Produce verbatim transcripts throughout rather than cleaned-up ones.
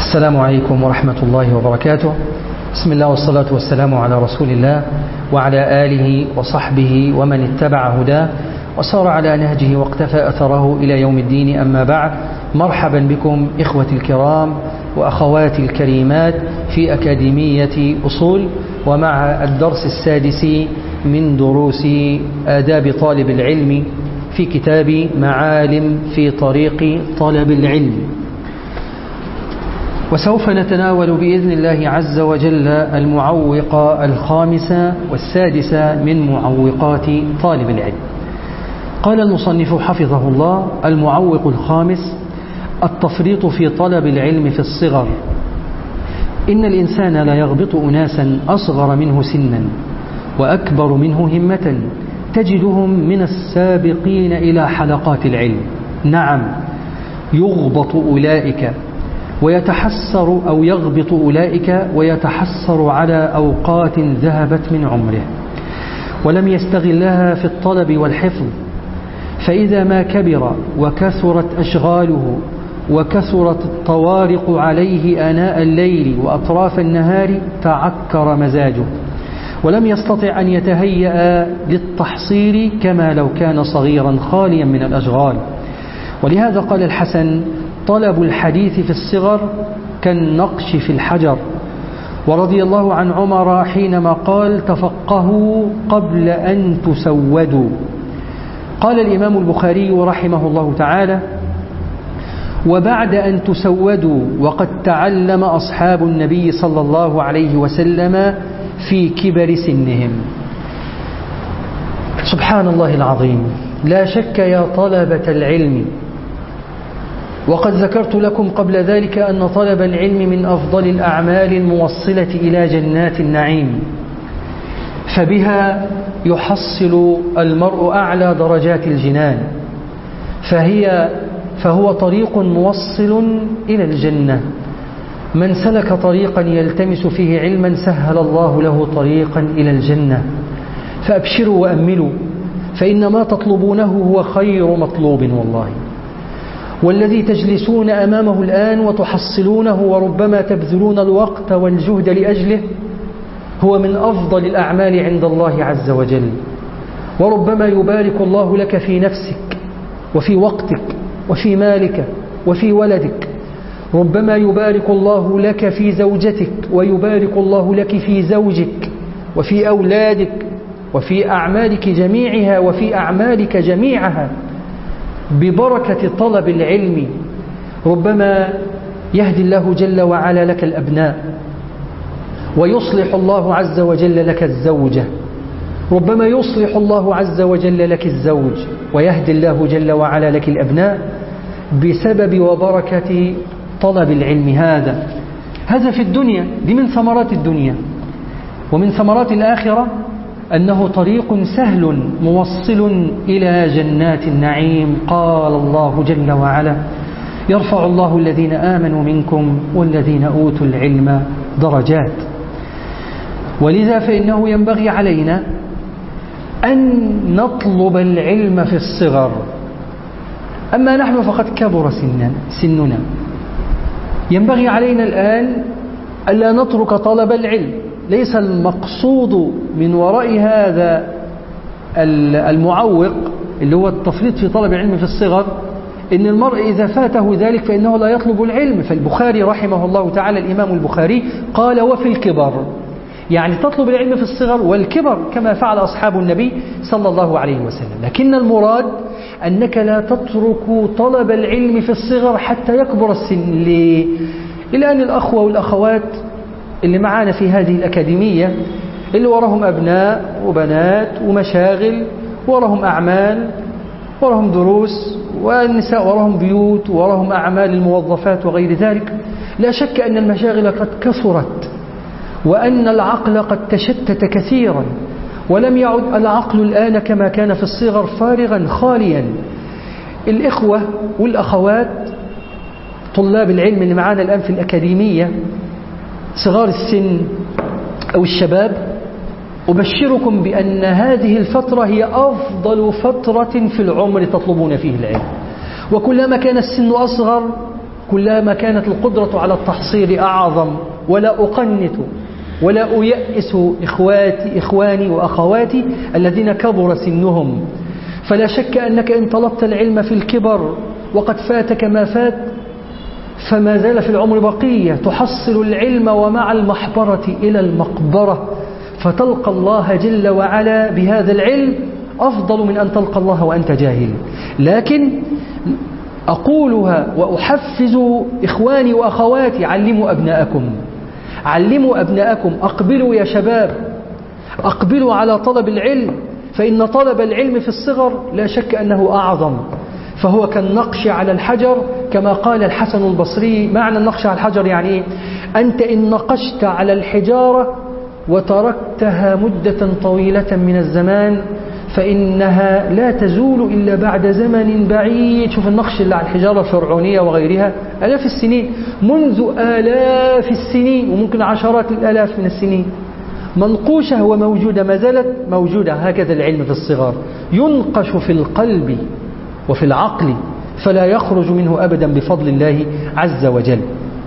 السلام عليكم ورحمة الله وبركاته. بسم الله والصلاة والسلام على رسول الله وعلى آله وصحبه ومن اتبع هداه وسار على نهجه واقتفى أثره إلى يوم الدين. أما بعد، مرحبا بكم إخوتي الكرام وأخواتي الكريمات في أكاديمية أصول، ومع الدرس السادس من دروس آداب طالب العلم في كتاب معالم في طريق طلب العلم. وسوف نتناول بإذن الله عز وجل المعوق الخامس والسادس من معوقات طالب العلم. قال المصنف حفظه الله: المعوق الخامس التفريط في طلب العلم في الصغر. إن الإنسان لا يغبط أناسا أصغر منه سنا وأكبر منه همة تجدهم من السابقين إلى حلقات العلم. نعم، يغبط أولئك ويتحسر أو يغبط أولئك ويتحسر على أوقات ذهبت من عمره ولم يستغلها في الطلب والحفظ، فإذا ما كبر وكثرت أشغاله وكثرت الطوارق عليه آناء الليل وأطراف النهار تعكر مزاجه ولم يستطع أن يتهيأ للتحصيل كما لو كان صغيرا خاليا من الأشغال. ولهذا قال الحسن: طلب الحديث في الصغر كالنقش في الحجر. ورضي الله عن عمر حينما قال: تفقهوا قبل أن تسودوا. قال الإمام البخاري رحمه الله تعالى: وبعد أن تسودوا وقد تعلم أصحاب النبي صلى الله عليه وسلم في كبر سنهم. سبحان الله العظيم، لا شك يا طلبة العلم، وقد ذكرت لكم قبل ذلك أن طلب العلم من أفضل الأعمال الموصلة إلى جنات النعيم، فبها يحصل المرء أعلى درجات الجنان، فهي فهو طريق موصل إلى الجنة. من سلك طريقا يلتمس فيه علما سهل الله له طريقا إلى الجنة. فأبشروا وأملوا، فإن ما تطلبونه هو خير مطلوب والله، والذي تجلسون أمامه الآن وتحصلونه وربما تبذلون الوقت والجهد لأجله هو من أفضل الأعمال عند الله عز وجل. وربما يبارك الله لك في نفسك وفي وقتك وفي مالك وفي ولدك. ربما يبارك الله لك في زوجتك ويبارك الله لك في زوجك وفي أولادك وفي أعمالك جميعها وفي أعمالك جميعها ببركة طلب العلم. ربما يهدي الله جل وعلا لك الأبناء ويصلح الله عز وجل لك الزوجة. ربما يصلح الله عز وجل لك الزوج ويهدي الله جل وعلا لك الأبناء بسبب وبركة طلب العلم. هذا هذا في الدنيا، دي من ثمرات الدنيا. ومن ثمرات الآخرة أنه طريق سهل موصل إلى جنات النعيم. قال الله جل وعلا: يرفع الله الذين آمنوا منكم والذين أوتوا العلم درجات. ولذا فإنه ينبغي علينا أن نطلب العلم في الصغر. أما نحن فقد كبر سننا، ينبغي علينا الآن ألا نترك طلب العلم. ليس المقصود من وراء هذا المعوق اللي هو التفريط في طلب العلم في الصغر إن المرء إذا فاته ذلك فإنه لا يطلب العلم. فالبخاري رحمه الله تعالى، الإمام البخاري قال: وفي الكبر، يعني تطلب العلم في الصغر والكبر كما فعل أصحاب النبي صلى الله عليه وسلم. لكن المراد أنك لا تترك طلب العلم في الصغر حتى يكبر السن. ليه؟ الآن الأخوة والأخوات اللي معانا في هذه الأكاديمية اللي وراهم أبناء وبنات ومشاغل، وراهم أعمال، وراهم دروس، والنساء وراهم بيوت، وراهم أعمال الموظفات وغير ذلك، لا شك أن المشاغل قد كثرت وأن العقل قد تشتت كثيرا، ولم يعد العقل الآن كما كان في الصغر فارغا خاليا. الإخوة والأخوات طلاب العلم اللي معانا الآن في الأكاديمية صغار السن أو الشباب، أبشركم بأن هذه الفترة هي أفضل فترة في العمر تطلبون فيه العلم. وكلما كان السن أصغر كلما كانت القدرة على التحصيل أعظم، ولا أقنط ولا أيأس إخواتي إخواني وأخواتي الذين كبر سنهم. فلا شك أنك إن طلبت العلم في الكبر وقد فاتك ما فات، فما زال في العمر بقية تحصل العلم ومع المحبرة إلى المقبرة، فتلقى الله جل وعلا بهذا العلم أفضل من أن تلقى الله وأنت جاهل. لكن أقولها وأحفز إخواني وأخواتي: علموا أبناءكم، علموا أبناءكم، أقبلوا يا شباب، أقبلوا على طلب العلم، فإن طلب العلم في الصغر لا شك أنه أعظم، فهو كالنقش على الحجر، كما قال الحسن البصري. معنى النقش على الحجر يعني إيه؟ أنت إن نقشت على الحجارة وتركتها مدة طويلة من الزمان فإنها لا تزول إلا بعد زمن بعيد. شوف النقش اللي على الحجارة الفرعونية وغيرها، آلاف السنين، منذ آلاف السنين وممكن عشرات الآلاف من السنين، منقوشة وموجودة، ما زالت موجودة. هكذا العلم في الصغر ينقش في القلب وفي العقل فلا يخرج منه أبدا بفضل الله عز وجل.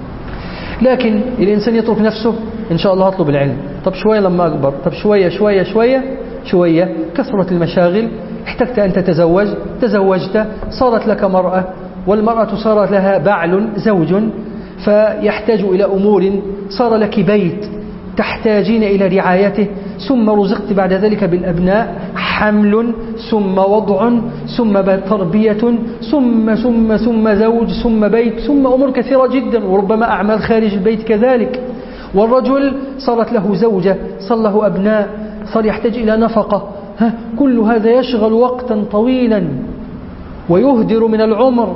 لكن الإنسان يترك نفسه: إن شاء الله أطلب العلم، طب شوية لما أكبر، طب شوية شوية شوية شوية، كثرت المشاغل، احتجت أن تتزوج، تزوجت، صارت لك مرأة، والمرأة صارت لها بعل زوج، فيحتاج إلى أمور، صار لك بيت تحتاجين إلى رعايته، ثم رزقت بعد ذلك بالأبناء، حمل ثم وضع ثم تربية ثم ثم ثم زوج ثم بيت ثم أمور كثيرة جدا، وربما أعمال خارج البيت كذلك. والرجل صارت له زوجة، صار له أبناء، صار يحتاج إلى نفقة. ها كل هذا يشغل وقتا طويلا ويهدر من العمر،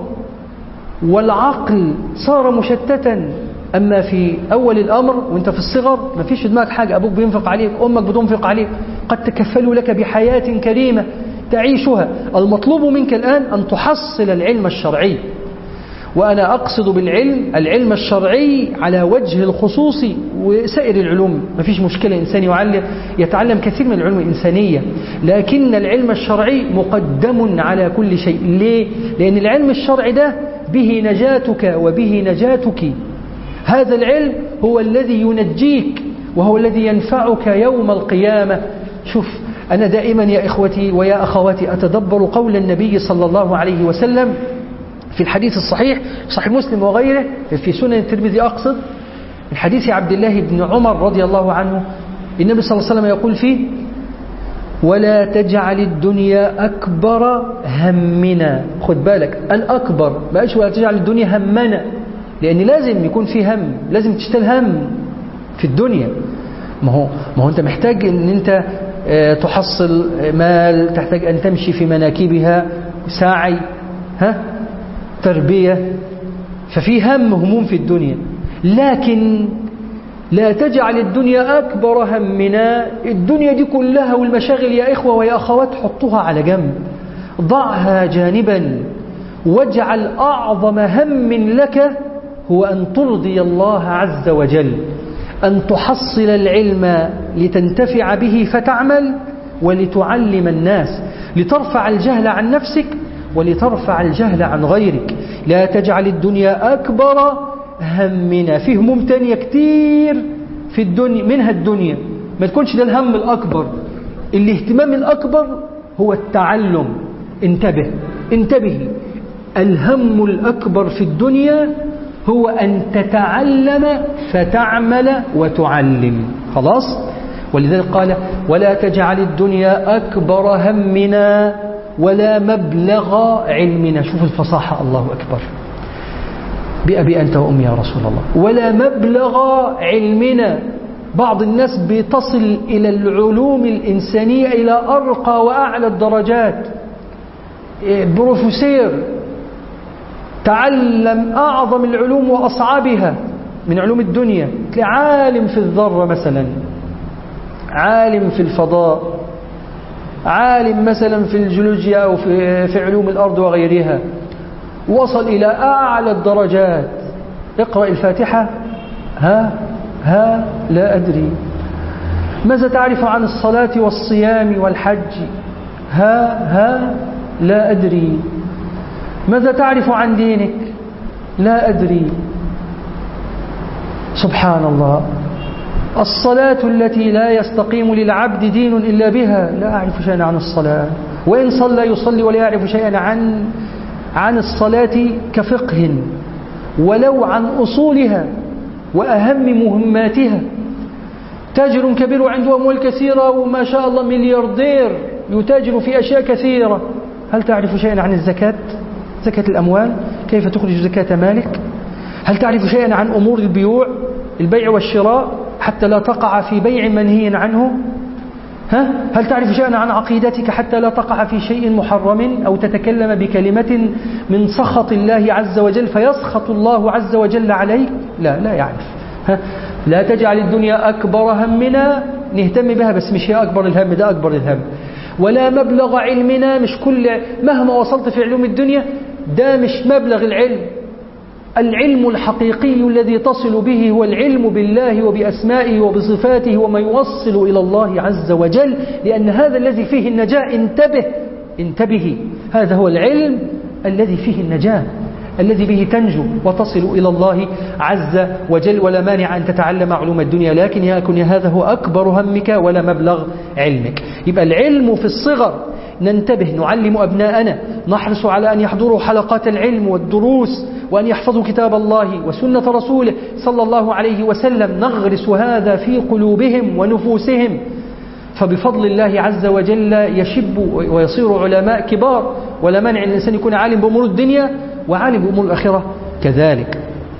والعقل صار مشتتا. أما في أول الأمر وانت في الصغر ما فيش في دماغك حاجة، أبوك بينفق عليك، أمك بتنفق عليك، قد تكفلوا لك بحياة كريمة تعيشها. المطلوب منك الآن أن تحصل العلم الشرعي، وأنا أقصد بالعلم العلم الشرعي على وجه الخصوص، وسائر العلوم ما فيش مشكلة، إنسان يعلم يتعلم كثير من العلوم الإنسانية، لكن العلم الشرعي مقدم على كل شيء. ليه؟ لأن العلم الشرعي ده به نجاتك وبه نجاتك. هذا العلم هو الذي ينجيك وهو الذي ينفعك يوم القيامة. شوف، أنا دائما يا إخوتي ويا أخواتي أتدبر قول النبي صلى الله عليه وسلم في الحديث الصحيح، صحيح مسلم وغيره، في سنن الترمذي أقصد، من حديث عبد الله بن عمر رضي الله عنه، النبي صلى الله عليه وسلم يقول فيه: ولا تجعل الدنيا أكبر همنا. خد بالك، الأكبر ما قالش ولا تجعل الدنيا همنا، لأن لازم يكون في هم، لازم تشتل هم في الدنيا. ما هو ما هو أنت محتاج أن أنت تحصل مال، تحتاج أن تمشي في مناكبها، ساعي، ها تربية، ففي هم هموم في الدنيا. لكن لا تجعل الدنيا أكبر همنا. الدنيا دي كلها والمشاغل يا إخوة ويا أخوات حطوها على جنب، ضعها جانبا، واجعل أعظم هم لك هو أن ترضي الله عز وجل، أن تحصل العلم لتنتفع به فتعمل، ولتعلم الناس، لترفع الجهل عن نفسك ولترفع الجهل عن غيرك. لا تجعل الدنيا أكبر همنا. في هموم تانية كتير في الدنيا، منها الدنيا، ما تكونش ده الهم الأكبر. الاهتمام الأكبر هو التعلم. انتبه انتبه الهم الأكبر في الدنيا هو أن تتعلم فتعمل وتعلم. خلاص؟ ولذلك قال: ولا تجعل الدنيا أكبر همنا ولا مبلغ علمنا. شوف الفصاحة، الله أكبر، بأبي أنت وأمي يا رسول الله. ولا مبلغ علمنا. بعض الناس بتصل إلى العلوم الإنسانية إلى أرقى وأعلى الدرجات، بروفيسور تعلم أعظم العلوم وأصعبها من علوم الدنيا، تلاقي عالم في الذرة مثلا، عالم في الفضاء، عالم مثلا في الجيولوجيا أو في, في علوم الأرض وغيرها، وصل إلى أعلى الدرجات. اقرأ الفاتحة، ها ها لا أدري. ماذا تعرف عن الصلاة والصيام والحج؟ ها ها لا أدري. ماذا تعرف عن دينك؟ لا أدري. سبحان الله. الصلاة التي لا يستقيم للعبد دين إلا بها، لا أعرف شيئا عن الصلاة، وإن صلى يصلي ولا يعرف شيئا عن عن الصلاة كفقه ولو عن أصولها وأهم مهماتها. تاجر كبير وعنده أموال كثيرة وما شاء الله ملياردير يتاجر في أشياء كثيرة، هل تعرف شيئا عن الزكاة؟ زكاة الأموال، كيف تخرج زكاة مالك؟ هل تعرف شيئا عن أمور البيوع، البيع والشراء، حتى لا تقع في بيع منهي عنه؟ ها؟ هل تعرف شيئا عن عقيدتك حتى لا تقع في شيء محرم أو تتكلم بكلمة من سخط الله عز وجل فيسخط الله عز وجل عليك؟ لا لا يعرف. ها؟ لا تجعل الدنيا أكبر همنا، نهتم بها بس مش هي أكبر الهم، ده أكبر الهم. ولا مبلغ علمنا، مش كل مهما وصلت في علوم الدنيا ده مش مبلغ العلم. العلم الحقيقي الذي تصل به هو العلم بالله وبأسمائه وبصفاته وما يوصل إلى الله عز وجل، لأن هذا الذي فيه النجاة. انتبه انتبه، هذا هو العلم الذي فيه النجاة، الذي به تنجو وتصل إلى الله عز وجل. ولا مانع أن تتعلم علوم الدنيا، لكن يكن هذا هو أكبر همك ولا مبلغ علمك. يبقى العلم في الصغر، ننتبه، نعلم أبناءنا، نحرص على أن يحضروا حلقات العلم والدروس، وأن يحفظوا كتاب الله وسنة رسوله صلى الله عليه وسلم. نغرس هذا في قلوبهم ونفوسهم، فبفضل الله عز وجل يشب ويصير علماء كبار. ولا مانع أن الإنسان يكون عالم بأمور الدنيا وعالم بأمور الآخرة كذلك.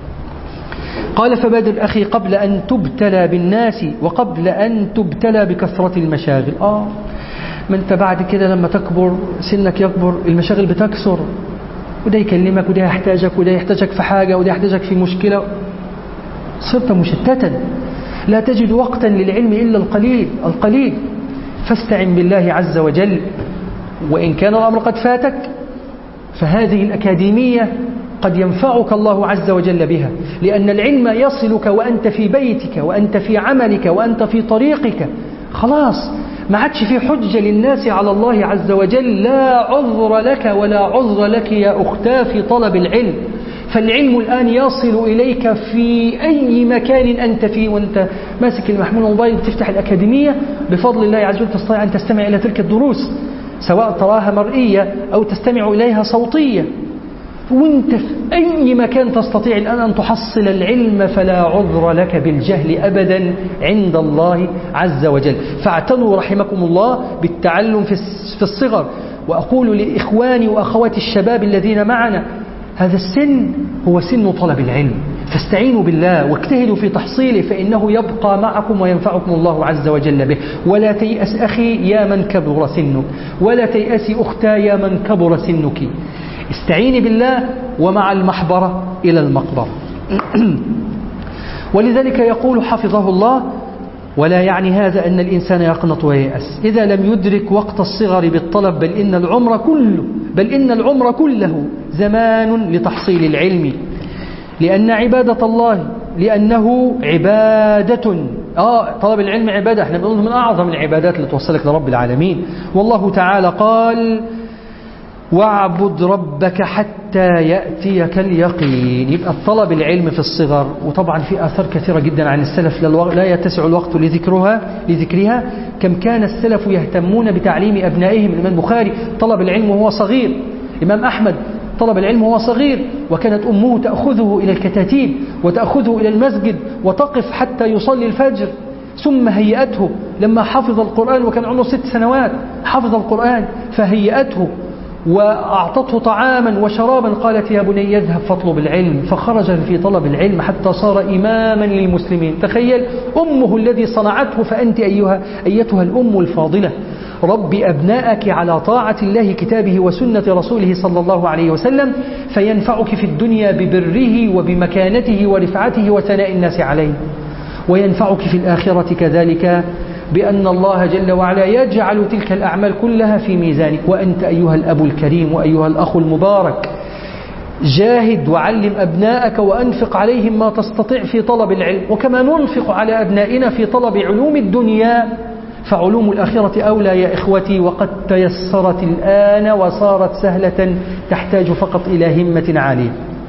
قال: فبادر أخي قبل أن تبتلى بالناس وقبل أن تبتلى بكثرة المشاغل. آه ما أنت بعد كده لما تكبر، سنك يكبر، المشاغل بتكثر، وده يكلمك وده يحتاجك وده يحتاجك في حاجة وده يحتاجك في مشكلة، صرت مشتتا، لا تجد وقتا للعلم إلا القليل القليل. فاستعن بالله عز وجل، وإن كان الأمر قد فاتك فهذه الأكاديمية قد ينفعك الله عز وجل بها، لأن العلم يصلك وأنت في بيتك وأنت في عملك وأنت في طريقك. خلاص ما عادش في حجة للناس على الله عز وجل، لا عذر لك ولا عذر لك يا أختاه في طلب العلم. فالعلم الآن يصل إليك في أي مكان أنت فيه، وأنت ماسك المحمول الموبايل تفتح الأكاديمية، بفضل الله عز وجل تستطيع أن تستمع إلى تلك الدروس، سواء تراها مرئية أو تستمع إليها صوتية، وانت في أي مكان تستطيع الآن أن تحصل العلم، فلا عذر لك بالجهل أبدا عند الله عز وجل. فاعتنوا رحمكم الله بالتعلم في الصغر. وأقول لإخواني وأخواتي الشباب الذين معنا، هذا السن هو سن طلب العلم، فاستعينوا بالله واجتهدوا في تحصيله، فإنه يبقى معكم وينفعكم الله عز وجل به. ولا تيأس أخي يا من كبر سنك، ولا تيأسي أختا يا من كبر سنك. استعيني بالله ومع المحبرة إلى المقبرة. ولذلك يقول حفظه الله: ولا يعني هذا أن الإنسان يقنط وييأس إذا لم يدرك وقت الصغر بالطلب، بل إن العمر كله بل إن العمر كله زمان لتحصيل العلم، لأن عبادة الله لأنه عبادة. آه طلب العلم عبادة، احنا بنقول من أعظم العبادات اللي توصلك لرب العالمين. والله تعالى قال: واعبد ربك حتى يأتيك اليقين. يبقى الطلب العلم في الصغر، وطبعا في آثار كثيرة جدا عن السلف لا يتسع الوقت لذكرها لذكرها كم كان السلف يهتمون بتعليم أبنائهم. الإمام البخاري طلب العلم وهو صغير، الإمام أحمد طلب العلم وهو صغير، وكانت أمه تأخذه إلى الكتاتيب وتأخذه إلى المسجد وتقف حتى يصلي الفجر. ثم هيئته لما حفظ القرآن وكان عمره ست سنوات، حفظ القرآن فهيئته وأعطته طعاما وشرابا، قالت: يا بني يذهب فاطلب العلم. فخرج في طلب العلم حتى صار إماما للمسلمين. تخيل أمه الذي صنعته، فأنت أيها أيتها الأم الفاضلة ربي أبناءك على طاعة الله كتابه وسنة رسوله صلى الله عليه وسلم، فينفعك في الدنيا ببره وبمكانته ورفعته وثناء الناس عليه، وينفعك في الآخرة كذلك بأن الله جل وعلا يجعل تلك الأعمال كلها في ميزانك. وأنت أيها الأب الكريم وأيها الأخ المبارك، جاهد وعلم أبناءك وأنفق عليهم ما تستطيع في طلب العلم، وكما ننفق على أبنائنا في طلب علوم الدنيا فعلوم الآخرة أولى يا إخوتي، وقد تيسرت الآن وصارت سهلة، تحتاج فقط إلى همة عالية.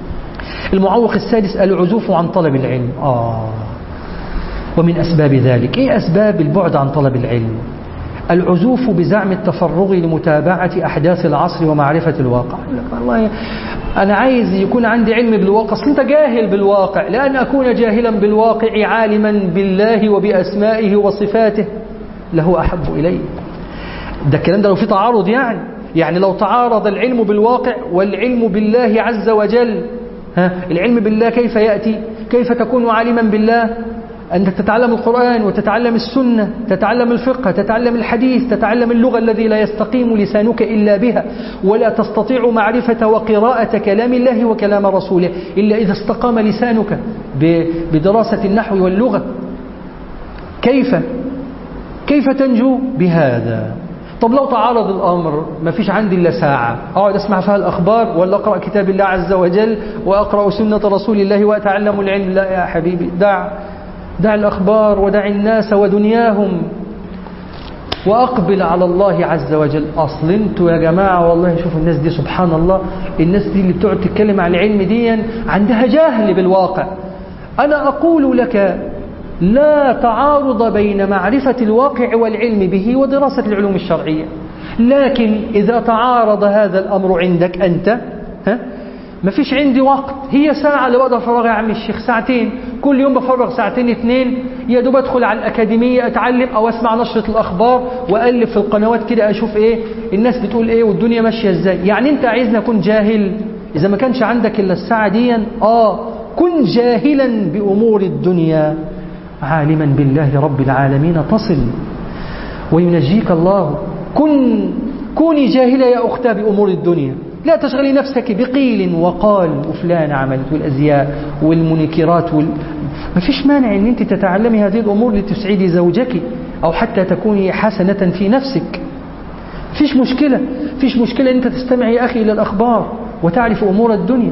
المعوق السادس العزوف عن طلب العلم. آه ومن أسباب ذلك، إيه أسباب البعد عن طلب العلم؟ العزوف بزعم التفرغ لمتابعة أحداث العصر ومعرفة الواقع. والله أنا عايز يكون عندي علم بالواقع، أصل أنت جاهل بالواقع. لأن أكون جاهلا بالواقع عالما بالله وبأسمائه وصفاته له أحب إلي. ده الكلام ده لو في تعارض، يعني يعني لو تعارض العلم بالواقع والعلم بالله عز وجل، ها العلم بالله كيف يأتي؟ كيف تكون عالما بالله؟ أنك تتعلم القرآن وتتعلم السنة، تتعلم الفقه، تتعلم الحديث، تتعلم اللغة الذي لا يستقيم لسانك إلا بها، ولا تستطيع معرفة وقراءة كلام الله وكلام رسوله إلا إذا استقام لسانك بدراسة النحو واللغة. كيف كيف تنجو بهذا؟ طب لو تعارض الأمر، ما فيش عندي إلا ساعة أقعد أسمع فيها الأخبار ولا أقرأ كتاب الله عز وجل وأقرأ سنة رسول الله وأتعلم العلم؟ لا يا حبيبي، دع دع الأخبار ودع الناس ودنياهم وأقبل على الله عز وجل. أصل انتوا يا جماعة والله شوفوا الناس دي، سبحان الله، الناس دي اللي بتقعد تتكلم عن العلم دي عندها جهل بالواقع. أنا أقول لك لا تعارض بين معرفة الواقع والعلم به ودراسة العلوم الشرعية، لكن إذا تعارض هذا الأمر عندك أنت، ها ما فيش عندي وقت، هي ساعة اللي بقدر أفرغها يا عم الشيخ، ساعتين كل يوم بفرغ ساعتين اثنين، يا دوب أدخل على الأكاديمية أتعلم أو أسمع نشرة الأخبار وألف في القنوات كده أشوف إيه الناس بتقول إيه والدنيا ماشية إزاي. يعني أنت عايزني أكون جاهل؟ إذا ما كانش عندك إلا الساعة دي، آه كن جاهلا بأمور الدنيا عالما بالله رب العالمين تصل وينجيك الله. كن كوني جاهلة يا أختها بأمور الدنيا، لا تشغلي نفسك بقيل وقال وفلان عملت والأزياء والمنكرات وال... ما فيش مانع أن أنت تتعلمي هذه الأمور لتسعدي زوجك أو حتى تكوني حسنة في نفسك. فيش مشكلة فيش مشكلة أن أنت تستمعي يا أخي إلى الأخبار وتعرف أمور الدنيا،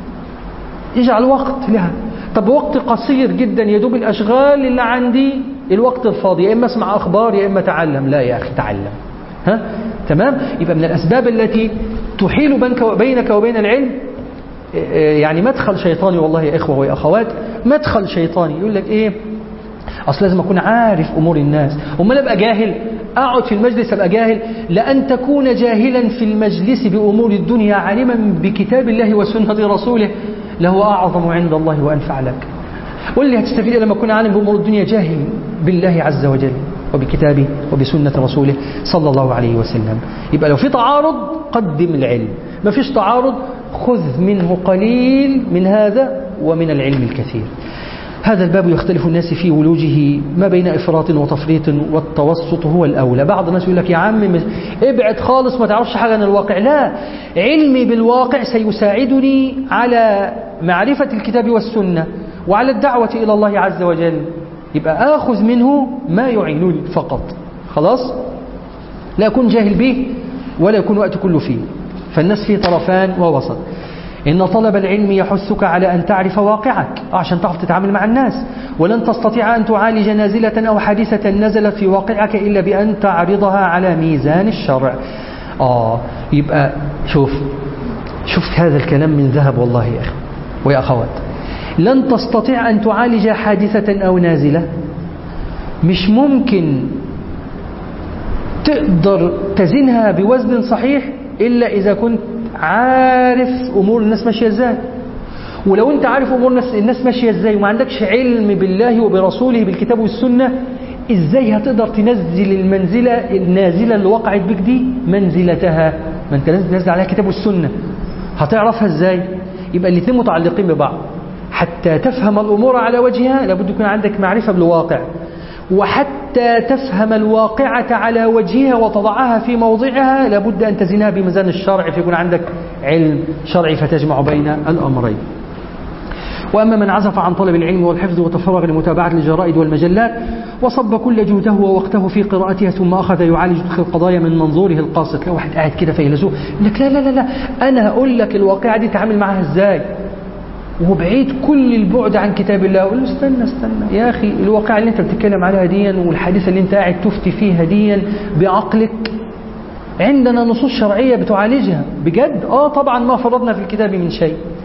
اجعل وقت لها. طب وقت قصير جدا يدوب الأشغال اللي عندي، الوقت الفاضي يا إما اسمع أخبار يا إما تعلم. لا يا أخي تعلم، ها تمام. يبقى من الأسباب التي تحيل بينك وبين العلم يعني مدخل شيطاني، والله يا إخوة ويا أخوات، مدخل شيطاني يقول لك إيه، أصل لازم أكون عارف أمور الناس. أمال أبقى جاهل؟ أقعد في المجلس أبقى جاهل؟ لأن تكون جاهلا في المجلس بأمور الدنيا عالما بكتاب الله وسنة رسوله له أعظم عند الله وأنفع لك. واللي هتستفيد لما أكون عالم بأمور الدنيا جاهل بالله عز وجل وبكتابه وبسنة رسوله صلى الله عليه وسلم. يبقى لو في تعارض قدم العلم، ما فيش تعارض خذ منه قليل من هذا ومن العلم الكثير. هذا الباب يختلف الناس في ولوجه ما بين إفراط وتفريط، والتوسط هو الأولى. بعض الناس يقول لك يا عم ابعد خالص ما تعرفش حاجة عن الواقع. لا، علمي بالواقع سيساعدني على معرفة الكتاب والسنة وعلى الدعوة إلى الله عز وجل. يبقى آخذ منه ما يعينني فقط، خلاص، لا أكون جاهل به ولا يكون وقت كله فيه. فالناس فيه طرفان ووسط. إن طلب العلم يحثك على أن تعرف واقعك عشان تعرف تتعامل مع الناس، ولن تستطيع أن تعالج نازلة أو حادثة نزلت في واقعك إلا بأن تعرضها على ميزان الشرع. آه يبقى شوف شفت هذا الكلام من ذهب والله يا أخي ويا أخوات. لن تستطيع أن تعالج حادثة أو نازلة، مش ممكن تقدر تزنها بوزن صحيح إلا إذا كنت عارف أمور الناس ماشية إزاي. ولو أنت عارف أمور الناس ماشية إزاي وما عندكش علم بالله وبرسوله بالكتاب والسنة، إزاي هتقدر تنزل المنزلة النازلة اللي وقعت بك دي منزلتها؟ ما أنت لازم تنزل عليها كتاب والسنة، هتعرفها إزاي؟ يبقى الاثنين متعلقين ببعض. حتى تفهم الأمور على وجهها لابد يكون عندك معرفة بالواقع، وحتى تفهم الواقعة على وجهها وتضعها في موضعها لابد أن تزنها بميزان الشرع، فيكون عندك علم شرعي فتجمع بين الأمرين. وأما من عزف عن طلب العلم والحفظ وتفرغ لمتابعة الجرائد والمجلات وصب كل جهده ووقته في قراءتها ثم أخذ يعالج القضايا من منظوره القاصد، لو واحد قاعد كده فيلسوف يقول لك لا لا لا لا أنا هقول لك الواقعة دي تعامل معها إزاي، وهو بعيد كل البعد عن كتاب الله. أقول له استنى استنى يا أخي، الواقع اللي أنت بتتكلم عليها ديا والحديثة اللي أنت قاعد تفتي فيها ديا بعقلك عندنا نصوص شرعية بتعالجها بجد. آه طبعا ما فرضنا في الكتاب من شيء،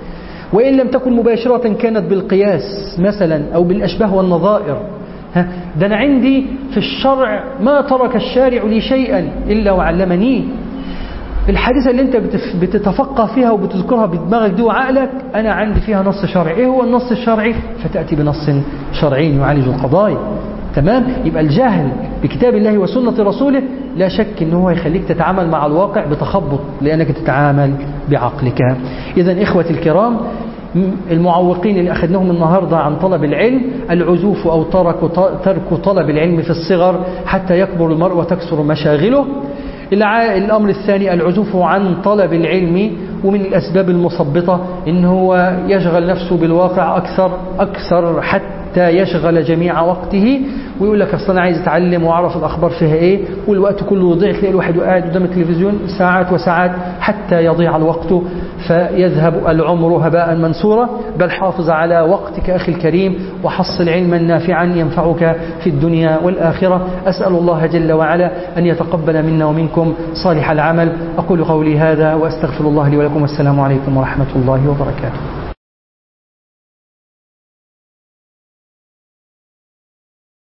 وإن لم تكن مباشرة كانت بالقياس مثلا أو بالأشباه والنظائر. ده أنا عندي في الشرع ما ترك الشارع لي شيئا إلا وعلمنيه. الحادثة اللي انت بتتفقه فيها وبتذكرها بدماغك دي وعقلك، أنا عندي فيها نص شرعي. إيه هو النص الشرعي؟ فتأتي بنص شرعي يعالج القضايا. تمام؟ يبقى الجهل بكتاب الله وسنة رسوله لا شك أنه هو يخليك تتعامل مع الواقع بتخبط، لأنك تتعامل بعقلك. إذن إخوة الكرام، المعوقين اللي أخذناهم النهاردة عن طلب العلم: العزوف أو ترك ترك طلب العلم في الصغر حتى يكبر المرء وتكثر مشاغله. الأمر الثاني العزوف عن طلب العلم، ومن الأسباب المثبطة إن هو يشغل نفسه بالواقع أكثر أكثر حتى يشغل جميع وقته، ويقول لك أصلا عايز أتعلم وأعرف الأخبار فيها إيه، والوقت كله يضيع. تلاقي الواحد قاعد قدام التلفزيون ساعات وساعات حتى يضيع الوقت فيذهب العمر هباء منثورا. بل حافظ على وقتك أخي الكريم، وحصل علما نافعا ينفعك في الدنيا والآخرة. أسأل الله جل وعلا أن يتقبل منا ومنكم صالح العمل. أقول قولي هذا وأستغفر الله لي ولكم، والسلام عليكم ورحمة الله وبركاته.